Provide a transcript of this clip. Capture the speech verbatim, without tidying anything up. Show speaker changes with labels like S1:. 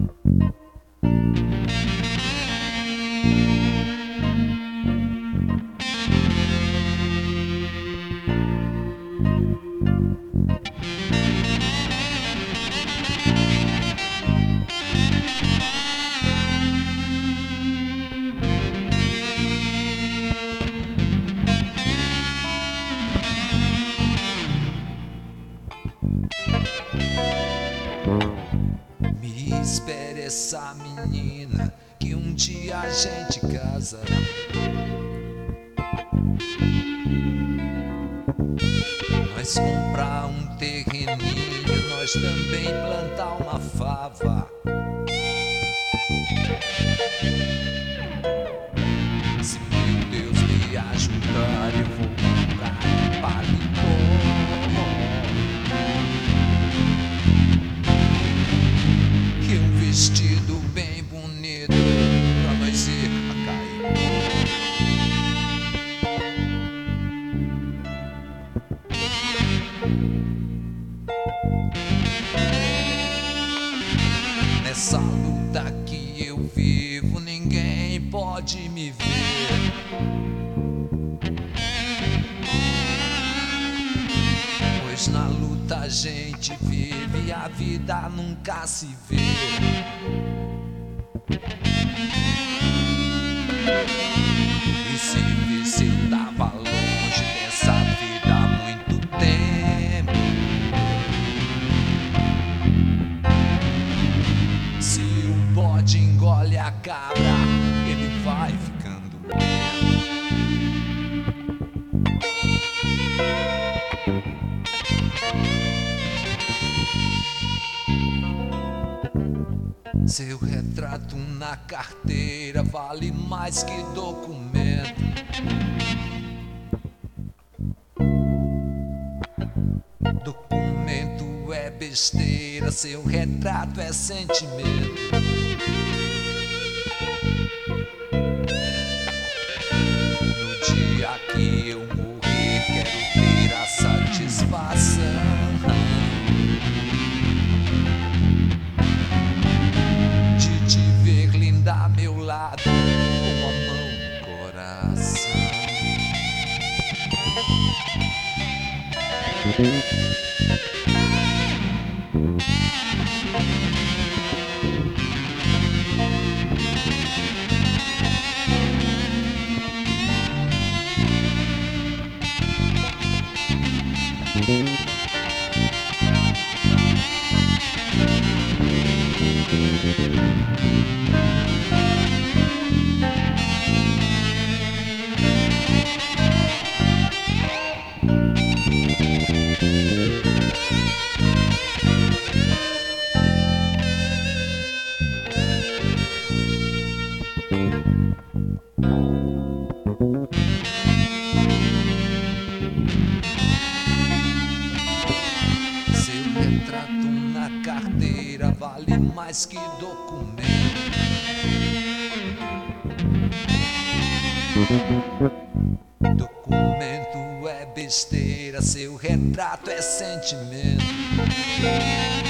S1: Me espere essa menina, que um dia a gente casa. Nós comprar um terreninho, nós também plantar uma fava. Se meu Deus me ajudar, eu vou comprar um paletó. E um vestido bem bonito pra nós ir a Caicó. Nessa luta que eu vivo, ninguém pode me ver. Pois na luta a gente vive, a vida nunca se vê. E se visse eu tava longe dessa vida há muito tempo. Se o bode engole a cabra, ele vai ficando lento. Seu retrato na carteira vale mais que documento. Documento é besteira, seu retrato é sentimento. No dia que eu morrer, quero ter a satisfação de te ver linda a meu lado, com a mão no coração. Seu retrato na carteira vale mais que documento. Documento é besteira, seu retrato é sentimento.